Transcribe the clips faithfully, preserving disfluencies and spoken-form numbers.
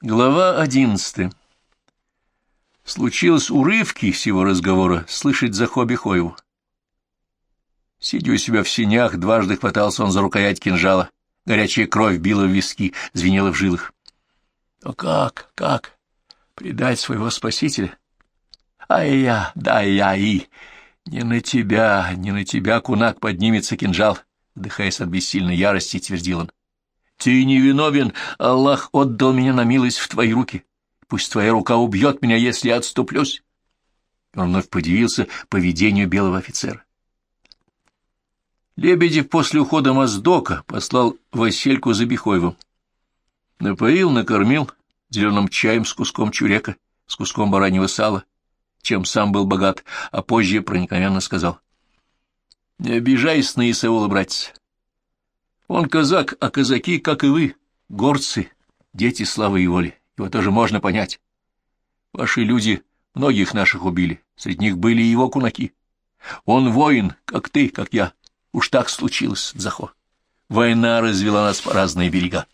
Глава одиннадцатая. Случилось урывки всего разговора слышать Захо Бехоеву. Сидя у себя в сенях, дважды хватался он за рукоять кинжала. Горячая кровь била в виски, звенела в жилах. — О как, как? Предать своего спасителя? Ай я, да я и... Не на тебя, не на тебя, кунак, поднимется кинжал, вдыхаясь от бессильной ярости, твердил он. Ты не виновен, Аллах отдал меня на милость в твои руки. Пусть твоя рука убьет меня, если я отступлюсь. Он вновь подивился поведению белого офицера. Лебедев после ухода Моздока послал Васильку за Бехоевым. Напоил, накормил зеленым чаем с куском чурека, с куском бараньего сала, чем сам был богат, а позже проникновенно сказал. — Не обижайся на Исаула, братец. Он казак, а казаки, как и вы, горцы, дети славы и воли. Его тоже можно понять. Ваши люди многих наших убили, среди них были и его кунаки. Он воин, как ты, как я. Уж так случилось, Захо. Война развела нас по разные берега.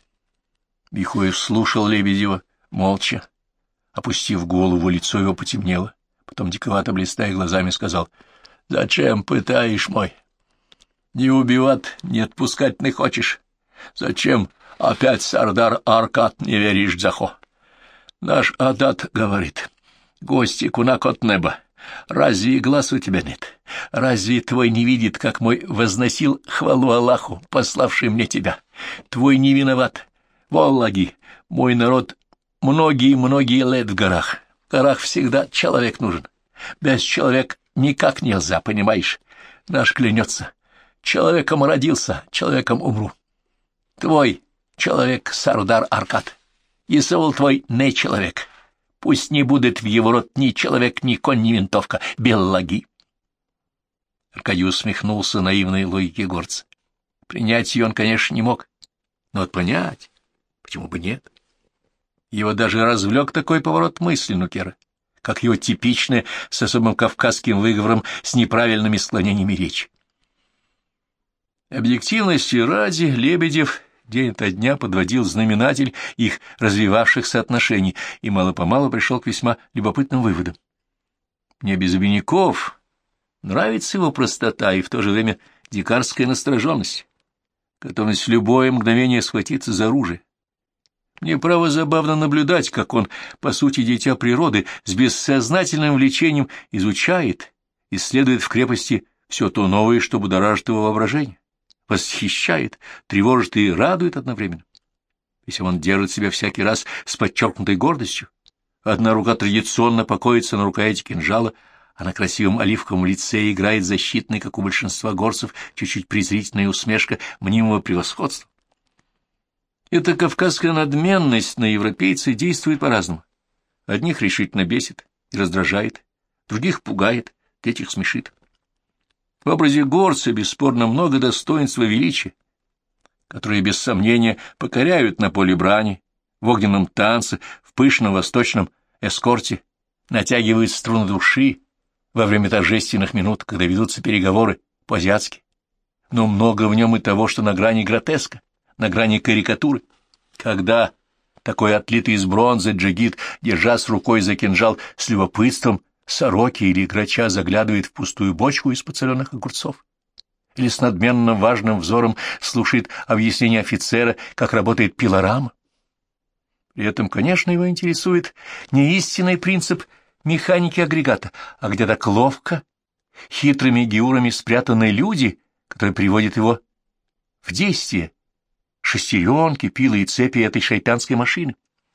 Бехоев слушал Лебедева молча. Опустив голову, лицо его потемнело. Потом, диковато блистая глазами, сказал: — Зачем пытаешь, мой? Не убивать, не отпускать не хочешь. Зачем опять Сардар Аркад не веришь, Захо? Наш Адат говорит: гости кунак от неба. Разве глаз у тебя нет? Разве твой не видит, как мой возносил хвалу Аллаху, пославший мне тебя? Твой не виноват. Воллаги, мой народ многие-многие лет в горах. В горах всегда человек нужен. Без человека никак нельзя, понимаешь? Наш клянется. Человеком родился, человеком умру. Твой человек Сардар Аркад. Исаул твой не человек. Пусть не будет в его рот ни человек, ни конь, ни винтовка. Беллаги. Аркадий усмехнулся наивной логике горца. Принять ее он, конечно, не мог. Но вот понять, почему бы нет? Его даже развлек такой поворот мысли Нукера, как его типичное, с особым кавказским выговором, с неправильными склонениями речи. Объективности ради Лебедев день ото дня подводил знаменатель их развивавшихся отношений и мало-помалу пришел к весьма любопытным выводам. Мне без обиняков нравится его простота и в то же время дикарская настороженность, готовность в любое мгновение схватиться за оружие. Мне, право, забавно наблюдать, как он, по сути, дитя природы, с бессознательным влечением изучает, исследует в крепости все то новое, что будоражит его воображение, восхищает, тревожит и радует одновременно. Если он держит себя всякий раз с подчеркнутой гордостью, одна рука традиционно покоится на рукояти кинжала, а на красивом оливковом лице играет защитный, как у большинства горцев, чуть-чуть презрительная усмешка мнимого превосходства. Эта кавказская надменность на европейца действует по-разному. Одних решительно бесит и раздражает, других пугает, третьих смешит. В образе горца бесспорно много достоинства и величия, которые, без сомнения, покоряют на поле брани, в огненном танце, в пышном восточном эскорте, натягивают струны души во время торжественных минут, когда ведутся переговоры по-азиатски. Но много в нем и того, что на грани гротеска, на грани карикатуры. Когда такой отлитый из бронзы джигит, держась рукой за кинжал, с любопытством сороки или грача заглядывает в пустую бочку из подсоленных огурцов, или с надменным важным взором слушает объяснение офицера, как работает пилорама. При этом, конечно, его интересует не истинный принцип механики агрегата, а где так ловко, хитрыми геурами спрятаны люди, которые приводят его в действие, шестеренки, пилы и цепи этой шайтанской машины.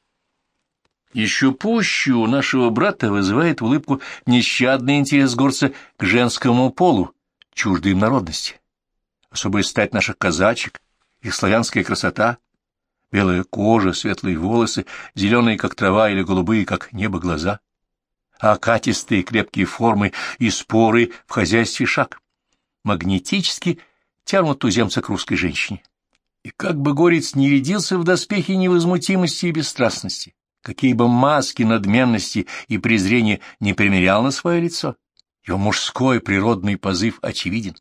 Еще пуще у нашего брата вызывает улыбку нещадный интерес горца к женскому полу, чуждой им народности. Особая стать наших казачек, их славянская красота, белая кожа, светлые волосы, зеленые, как трава, или голубые, как небо, глаза, а окатистые крепкие формы и споры в хозяйстве шаг магнетически тянут туземца к русской женщине. И как бы горец не рядился в доспехе невозмутимости и бесстрастности, какие бы маски надменности и презрения не примерял на свое лицо, его мужской природный позыв очевиден.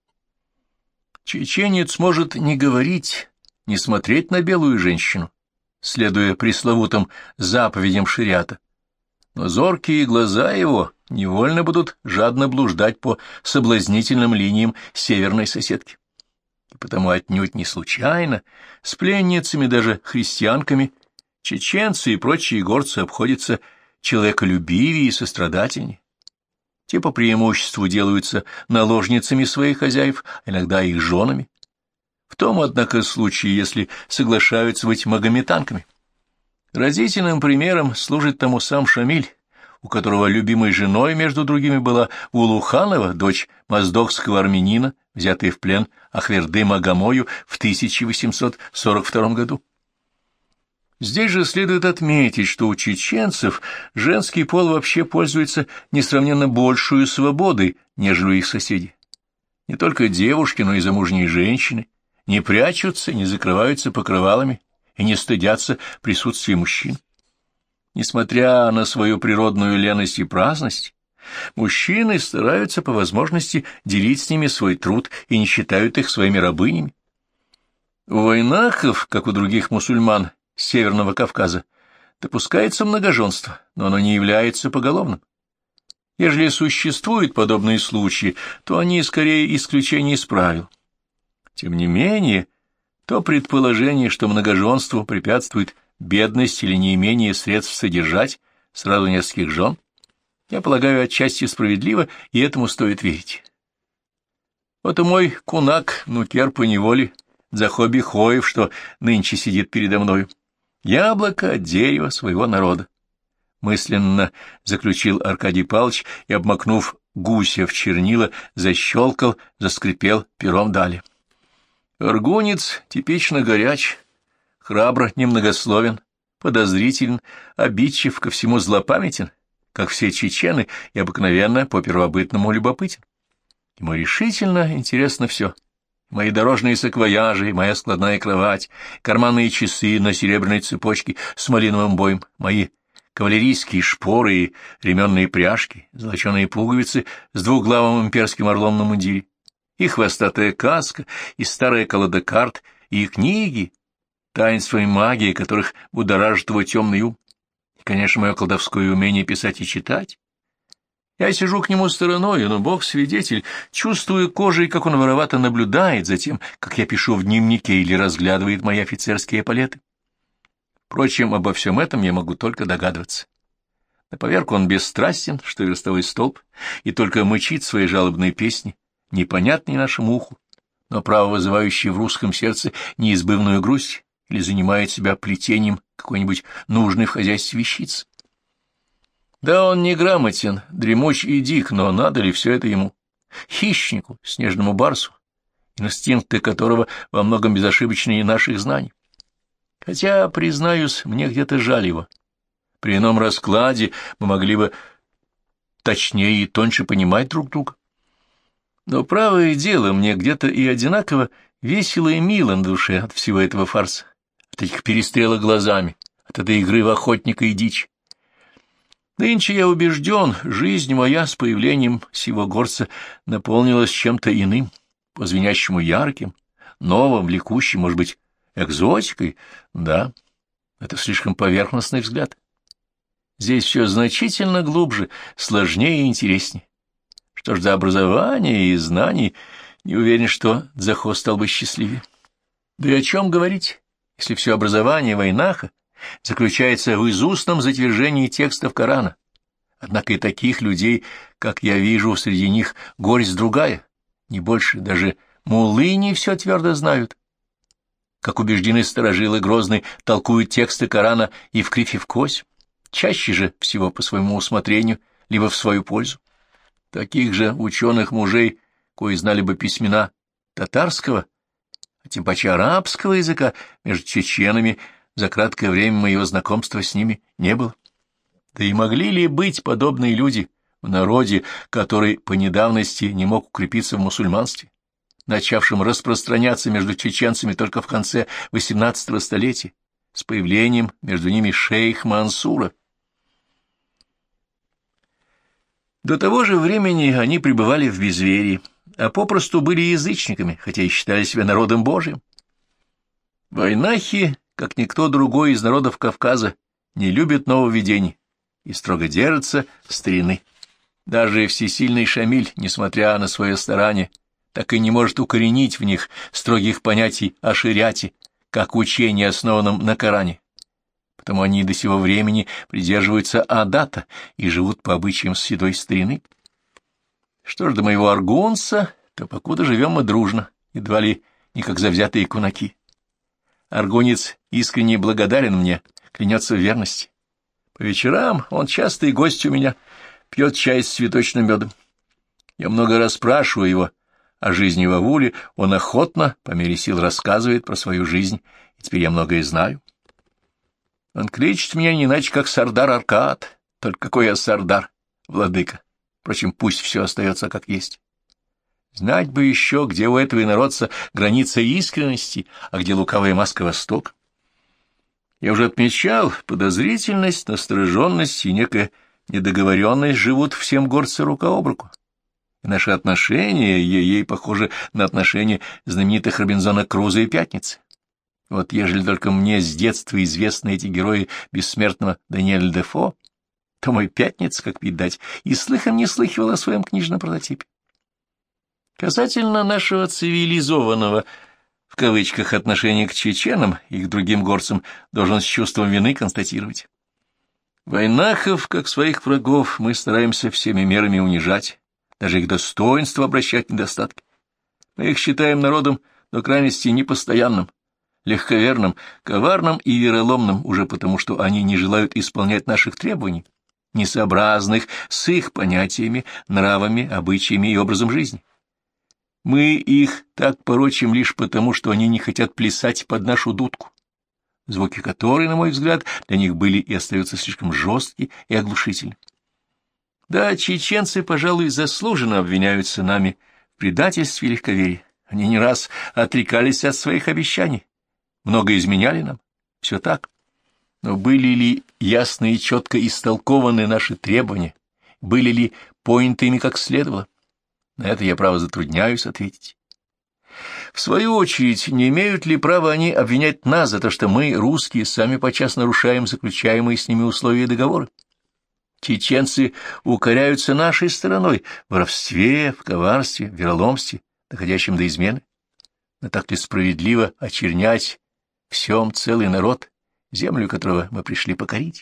Чеченец может не говорить, не смотреть на белую женщину, следуя пресловутым заповедям шариата, но зоркие глаза его невольно будут жадно блуждать по соблазнительным линиям северной соседки. И потому отнюдь не случайно с пленницами, даже христианками, чеченцы и прочие горцы обходятся человеколюбивее и сострадательнее. Те по преимуществу делаются наложницами своих хозяев, а иногда их женами. В том, однако, случае, если соглашаются быть магометанками. Разительным примером служит тому сам Шамиль, у которого любимой женой, между другими, была Улуханова, дочь моздокского армянина, взятая в плен Ахвердым Агамою в тысяча восемьсот сорок втором году. Здесь же следует отметить, что у чеченцев женский пол вообще пользуется несравненно большую свободой, нежели у их соседей. Не только девушки, но и замужние женщины не прячутся, не закрываются покрывалами и не стыдятся присутствия мужчин. Несмотря на свою природную леность и праздность, мужчины стараются по возможности делить с ними свой труд и не считают их своими рабынями. У вайнахов, как у других мусульман Северного Кавказа, допускается многоженство, но оно не является поголовным. Ежели существуют подобные случаи, то они скорее исключение из правил. Тем не менее, то предположение, что многоженству препятствует бедность или неимение средств содержать сразу нескольких жен, я полагаю, отчасти справедливо, и этому стоит верить. Вот и мой кунак, нукер поневоле, Дзахоби Хоев, что нынче сидит передо мною. Яблоко от дерева своего народа. Мысленно заключил Аркадий Павлович и, обмакнув гуся в чернила, защелкал, заскрипел пером далее. Аргунец типично горяч, храбр, немногословен, подозрителен, обидчив, ко всему злопамятен, как все чечены, и обыкновенно по-первобытному любопытен. Ему решительно интересно все. Мои дорожные саквояжи, моя складная кровать, карманные часы на серебряной цепочке с малиновым боем, мои кавалерийские шпоры и ременные пряжки, золоченые пуговицы с двуглавым имперским орлом на мундире, и хвостатая каска, и старая колода карт, и книги, таинства и магии, которых будоражит его темный ум, и, конечно, мое колдовское умение писать и читать. Я сижу к нему стороной, но Бог свидетель, чувствую кожей, как он воровато наблюдает за тем, как я пишу в дневнике или разглядывает мои офицерские эполеты. Впрочем, обо всем этом я могу только догадываться. На поверку он бесстрастен, что верстовой столб, и только мычит свои жалобные песни, непонятные нашему уху, но право вызывающие в русском сердце неизбывную грусть, или занимает себя плетением какой-нибудь нужной в хозяйстве вещицы. Да, он неграмотен, дремуч и дик, но надо ли все это ему, хищнику, снежному барсу, инстинкты которого во многом безошибочнее наших знаний? Хотя, признаюсь, мне где-то жаль его. При ином раскладе мы могли бы точнее и тоньше понимать друг друга. Но правое дело, мне где-то и одинаково весело и мило на душе от всего этого фарса, от этих перестрелок глазами, от этой игры в охотника и дичь. Нынче я убежден, жизнь моя с появлением сего горца наполнилась чем-то иным, по-звенящему ярким, новым, влекущим, может быть, экзотикой. Да, это слишком поверхностный взгляд. Здесь все значительно глубже, сложнее и интереснее. Что ж до образования и знаний, не уверен, что Дзахо стал бы счастливее. Да и о чем говорить, если все образование вайнаха заключается в изустном затвержении текстов Корана. Однако и таких людей, как я вижу, среди них горсть другая, не больше, даже муллы не все твердо знают. Как убеждены старожилы Грозный, толкуют тексты Корана и в кривь и в кось, чаще же всего по своему усмотрению, либо в свою пользу. Таких же ученых мужей, кои знали бы письмена татарского, а тем паче арабского языка, между чеченами за краткое время моего знакомства с ними не было. Да и могли ли быть подобные люди в народе, который по недавности не мог укрепиться в мусульманстве, начавшем распространяться между чеченцами только в конце восемнадцатого столетия, с появлением между ними шейх Мансура? До того же времени они пребывали в безверии, а попросту были язычниками, хотя и считали себя народом Божиим. Вайнахи, как никто другой из народов Кавказа, не любит нововведений и строго держится старины. Даже всесильный Шамиль, несмотря на свое старание, так и не может укоренить в них строгих понятий о шариате, как учении, основанном на Коране. Потому они до сего времени придерживаются адата и живут по обычаям седой старины. Что ж до моего аргунца, то покуда живем мы дружно, едва ли не как завзятые кунаки. Аргунец искренне благодарен мне, клянется в верности. По вечерам он частый гость у меня, пьет чай с цветочным медом. Я много раз спрашиваю его о жизни в ауле, он охотно, по мере сил, рассказывает про свою жизнь, и теперь я многое знаю. Он кличет меня не иначе, как Сардар Аркад, только какой я Сардар, владыка. Впрочем, пусть все остается как есть. Знать бы еще, где у этого инородца граница искренности, а где лукавая маска Восток. Я уже отмечал, подозрительность, настороженность и некая недоговоренность живут всем горцы рука об руку. И наши отношения ей похожи на отношения знаменитых Робинзона Круза и Пятницы. Вот ежели только мне с детства известны эти герои бессмертного Даниэля Дефо, то мой Пятница, как пить дать, и слыхом не слыхивал о своем книжном прототипе. Касательно нашего цивилизованного, в кавычках, отношения к чеченам и к другим горцам, должен с чувством вины констатировать. Войнахов, как своих врагов, мы стараемся всеми мерами унижать, даже их достоинство обращать в недостатки. Мы их считаем народом до крайности непостоянным, легковерным, коварным и вероломным уже потому, что они не желают исполнять наших требований, несообразных с их понятиями, нравами, обычаями и образом жизни. Мы их так порочим лишь потому, что они не хотят плясать под нашу дудку, звуки которой, на мой взгляд, для них были и остаются слишком жесткие и оглушительны. Да, чеченцы, пожалуй, заслуженно обвиняются нами в предательстве и легковерии. Они не раз отрекались от своих обещаний, много изменяли нам, все так. Но были ли ясно и четко истолкованы наши требования, были ли поняты ими как следовало? На это я, право, затрудняюсь ответить. В свою очередь, не имеют ли права они обвинять нас за то, что мы, русские, сами подчас нарушаем заключаемые с ними условия и договоры? Чеченцы укоряются нашей стороной в воровстве, в коварстве, в вероломстве, доходящем до измены. Но так ли справедливо очернять всем целый народ, землю которого мы пришли покорить?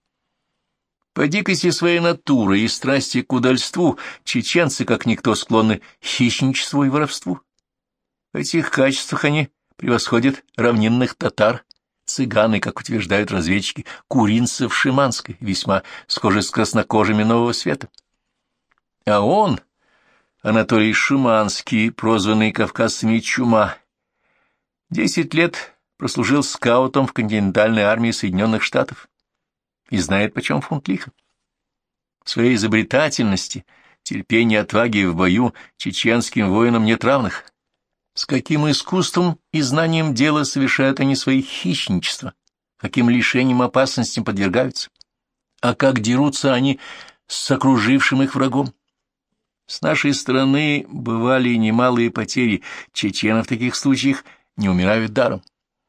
По дикости своей натуры и страсти к удальству чеченцы, как никто, склонны к хищничеству и воровству. В этих качествах они превосходят равнинных татар, цыган и, как утверждают разведчики, куринцев Шиманской, весьма схожи с краснокожими нового света. А он, Анатолий Шиманский, прозванный кавказцами Чума, десять лет прослужил скаутом в континентальной армии Соединенных Штатов и знает, почем фунт лиха. В своей изобретательности, терпении, отваге в бою чеченским воинам нет равных. С каким искусством и знанием дела совершают они свои хищничества, каким лишением опасностям подвергаются, а как дерутся они с окружившим их врагом. С нашей стороны бывали немалые потери, чечены в таких случаях не умирают даром.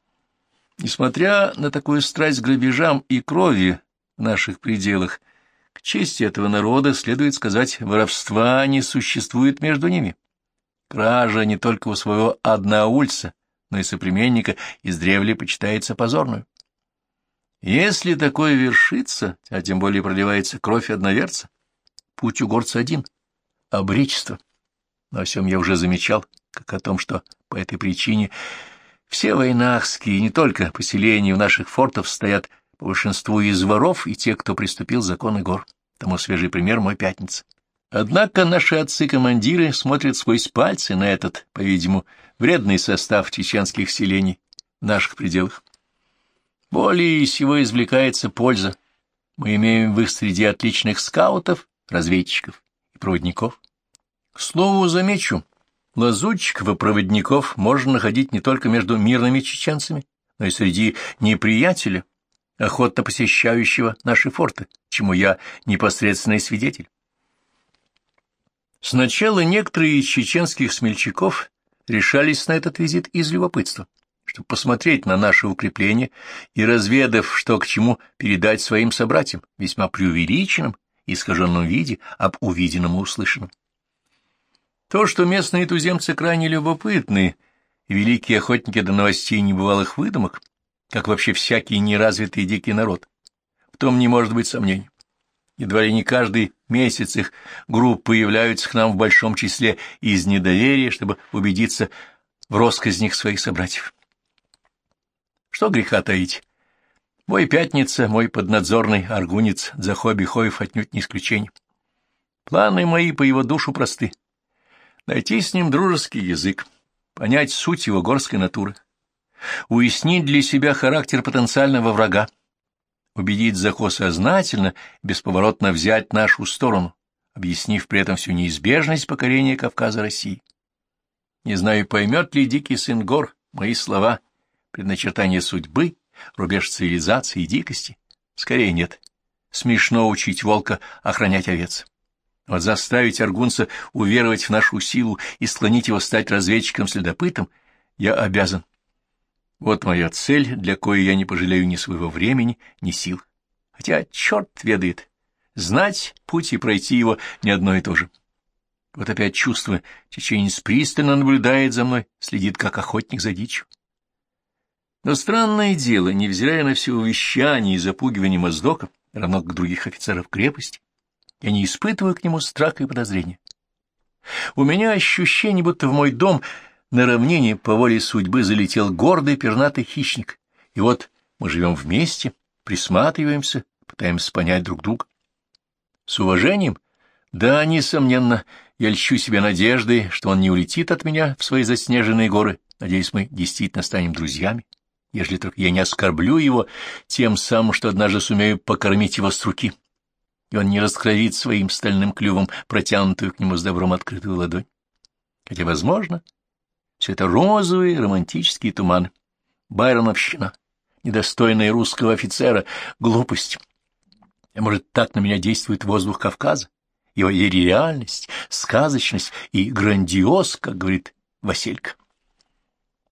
Несмотря на такую страсть к грабежам и крови в наших пределах, к чести этого народа, следует сказать, воровства не существует между ними. Кража не только у своего одноульца, но и соплеменника издревле почитается позорную. Если такое вершится, а тем более проливается кровь одноверца, путь у горца один — обречество. Но о всем я уже замечал, как о том, что по этой причине все войнахские, не только поселения в наших фортах, стоят по большинству из воров и тех, кто приступил законы гор. Тому свежий пример мой Пятница. Однако наши отцы-командиры смотрят сквозь пальцы на этот, по-видимому, вредный состав чеченских селений в наших пределах. Более всего извлекается польза. Мы имеем в их среде отличных скаутов, разведчиков и проводников. К слову, замечу, лазутчиков и проводников можно находить не только между мирными чеченцами, но и среди неприятеля, охотно посещающего наши форты, чему я непосредственный свидетель. Сначала некоторые из чеченских смельчаков решались на этот визит из любопытства, что чтобы посмотреть на наши укрепления и, разведав, что к чему, передать своим собратьям, весьма преувеличенном и искаженном виде, об увиденном и услышанном. То, что местные туземцы крайне любопытны, и великие охотники до новостей небывалых выдумок, как вообще всякий неразвитый дикий народ, в том не может быть сомнений. Едва ли не каждый месяц их группы являются к нам в большом числе из недоверия, чтобы убедиться в россказнях своих собратьев. Что греха таить? Мой пятница, мой поднадзорный аргунец Дзахо Бихоев отнюдь не исключение. Планы мои по его душу просты. Найти с ним дружеский язык, понять суть его горской натуры, уяснить для себя характер потенциального врага, убедить Дзахо сознательно, бесповоротно взять нашу сторону, объяснив при этом всю неизбежность покорения Кавказа России. Не знаю, поймет ли дикий сын гор мои слова, предначертание судьбы, рубеж цивилизации и дикости. Скорее нет. Смешно учить волка охранять овец. Вот заставить аргунца уверовать в нашу силу и склонить его стать разведчиком-следопытом я обязан. Вот моя цель, для коей я не пожалею ни своего времени, ни сил. Хотя черт ведает, знать путь и пройти его не одно и то же. Вот опять чувство, чеченец пристально наблюдает за мной, следит как охотник за дичью. Но странное дело, невзирая на все увещания и запугивания моздока, равно как других офицеров крепости, я не испытываю к нему страха и подозрения. У меня ощущение, будто в мой дом на равнине по воле судьбы залетел гордый пернатый хищник, и вот мы живем вместе, присматриваемся, пытаемся понять друг друга. С уважением? Да, несомненно, я льщу себе надеждой, что он не улетит от меня в свои заснеженные горы. Надеюсь, мы действительно станем друзьями, ежели только я не оскорблю его тем самым, что однажды сумею покормить его с руки, и он не раскровит своим стальным клювом протянутую к нему с добром открытую ладонь. Хотя, возможно, все это розовые романтические туманы, байроновщина, недостойная русского офицера, глупость. А может, так на меня действует воздух Кавказа, его реальность, сказочность и грандиоз, как говорит Василька.